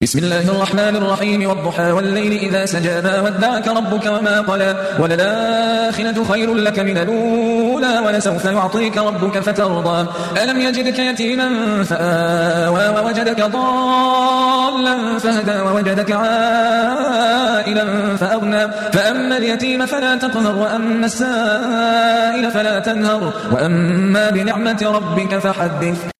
بسم الله الرحمن الرحيم والضحى والليل إذا سجى ما ودعك ربك وما قلى وللآخرة خير لك من الأولى ولسوف يعطيك ربك فترضى ألم يجدك يتيما فآوى ووجدك ضالا فهدى ووجدك عائلا فأغنى فأما اليتيم فلا تقهر وأما السائل فلا تنهر وأما بنعمة ربك فحدث.